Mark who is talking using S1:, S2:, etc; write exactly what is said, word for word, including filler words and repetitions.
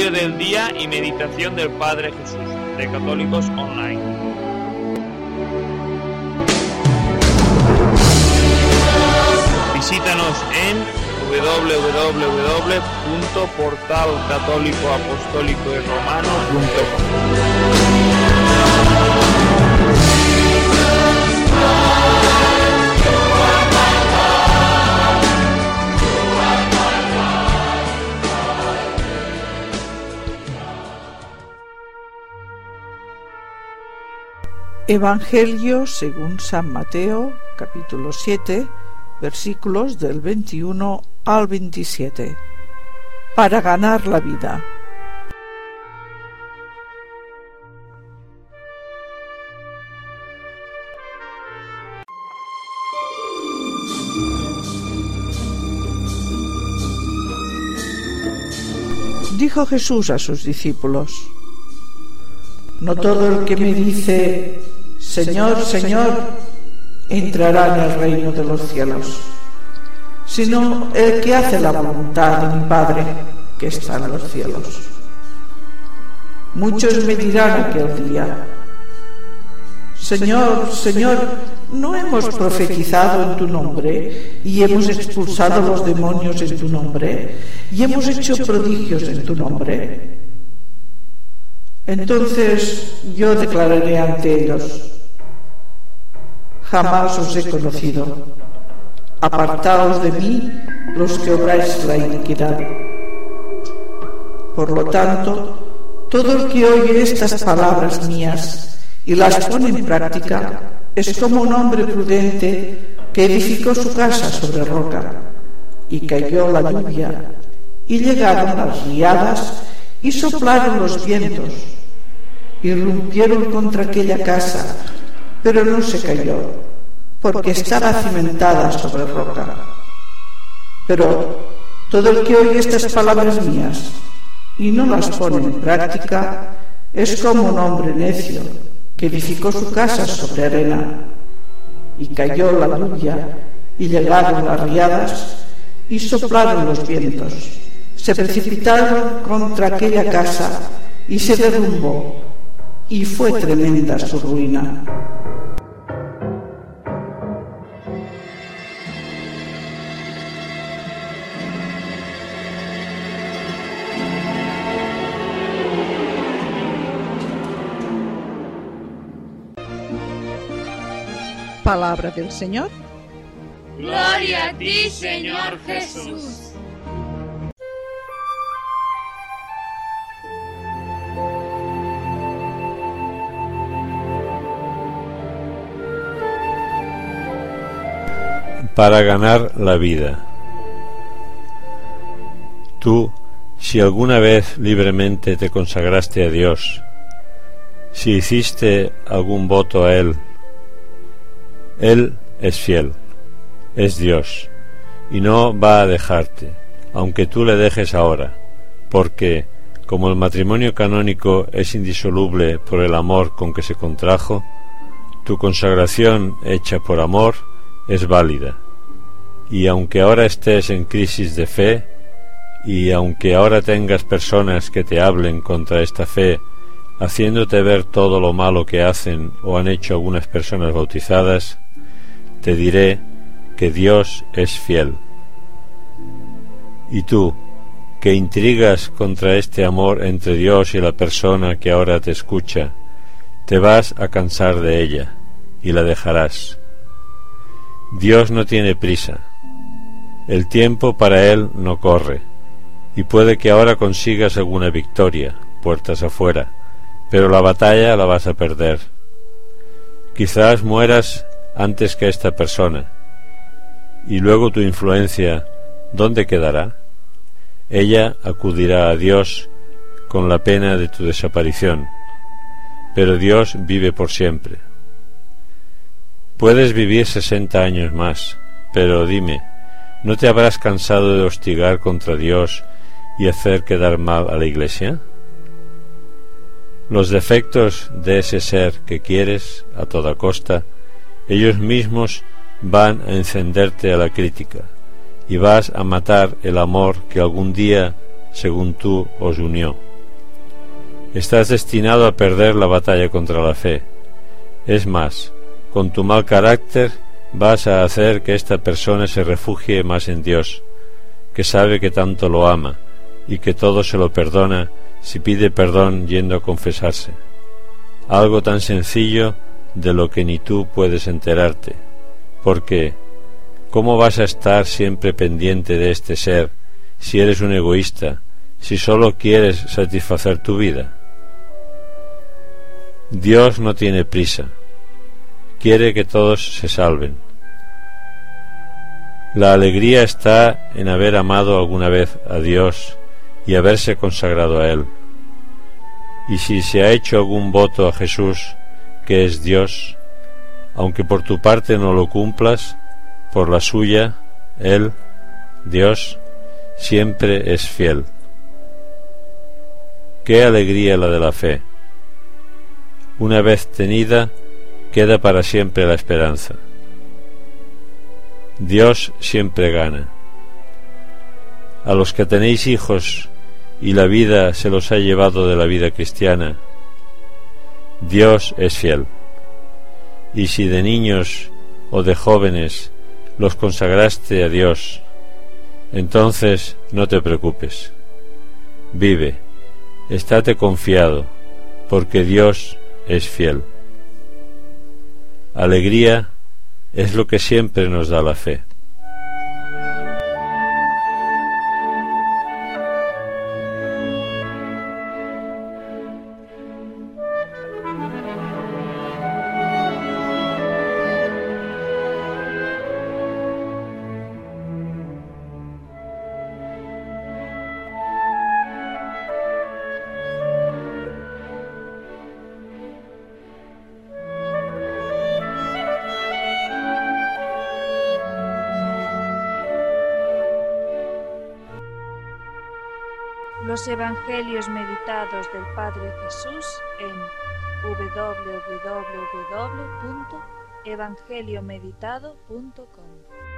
S1: Evangelio del día y meditación del Padre Jesús, de Católicos Online. Visítanos en doble u doble u doble u punto portal católico apostólico y romano punto com.
S2: Evangelio según San Mateo, capítulo siete, versículos del veintiuno al veintisiete. Para ganar la vida. Dijo Jesús a sus discípulos: no todo el que me dice Señor, Señor, entrará en el reino de los cielos, sino el que hace la voluntad de mi Padre que está en los cielos. Muchos me dirán aquel día: Señor, Señor, ¿no hemos profetizado en tu nombre, y hemos expulsado los demonios en tu nombre, y hemos hecho prodigios en tu nombre? Entonces yo declararé ante ellos: jamás os he conocido. Apartaos de mí los que obráis la iniquidad. Por lo tanto, todo el que oye estas palabras mías y las pone en práctica es como un hombre prudente que edificó su casa sobre roca, y cayó la lluvia, y llegaron las riadas, y soplaron los vientos, y rompieron contra aquella casa, pero no se cayó, porque estaba cimentada sobre roca. Pero todo el que oye estas palabras mías y no las pone en práctica es como un hombre necio que edificó su casa sobre arena, y cayó la lluvia, y llegaron las riadas, y soplaron los vientos, se precipitaron contra aquella casa, y se derrumbó, y fue tremenda su ruina. Palabra del Señor.
S3: Gloria a ti, Señor Jesús.
S4: Para ganar la vida. Tú, si alguna vez libremente te consagraste a Dios, si hiciste algún voto a Él, Él es fiel, es Dios, y no va a dejarte, aunque tú le dejes ahora, porque, como el matrimonio canónico es indisoluble por el amor con que se contrajo, tu consagración hecha por amor es válida. Y aunque ahora estés en crisis de fe, y aunque ahora tengas personas que te hablen contra esta fe, haciéndote ver todo lo malo que hacen o han hecho algunas personas bautizadas, te diré que Dios es fiel. Y tú, que intrigas contra este amor entre Dios y la persona que ahora te escucha, te vas a cansar de ella y la dejarás. Dios no tiene prisa. El tiempo para Él no corre, y puede que ahora consigas alguna victoria, puertas afuera, pero la batalla la vas a perder. Quizás mueras antes que esta persona, y luego tu influencia, ¿dónde quedará? Ella acudirá a Dios con la pena de tu desaparición, pero Dios vive por siempre. Puedes vivir sesenta años más, pero dime, ¿no te habrás cansado de hostigar contra Dios y hacer quedar mal a la Iglesia? Los defectos de ese ser que quieres a toda costa, ellos mismos van a encenderte a la crítica, y vas a matar el amor que algún día, según tú, os unió. estás destinado a perder la batalla contra la fe. Es más, con tu mal carácter vas a hacer que esta persona se refugie más en Dios, que sabe que tanto lo ama y que todo se lo perdona si pide perdón yendo a confesarse. Algo tan sencillo de lo que ni tú puedes enterarte, porque ¿cómo vas a estar siempre pendiente de este ser si eres un egoísta, si solo quieres satisfacer tu vida? Dios no tiene prisa, quiere que todos se salven. La alegría está en haber amado alguna vez a Dios y haberse consagrado a Él. Y si se ha hecho algún voto a Jesús, que es Dios, aunque por tu parte no lo cumplas, por la suya, Él, Dios, siempre es fiel. ¡Qué alegría la de la fe! Una vez tenida, queda para siempre la esperanza. Dios siempre gana. A los que tenéis hijos y la vida se los ha llevado de la vida cristiana, Dios es fiel. Y si de niños o de jóvenes los consagraste a Dios, entonces no te preocupes. Vive, estate confiado, porque Dios es fiel. Alegría es lo que siempre nos da la fe.
S5: Los Evangelios meditados del Padre Jesús en w w w punto evangeliomeditado punto com.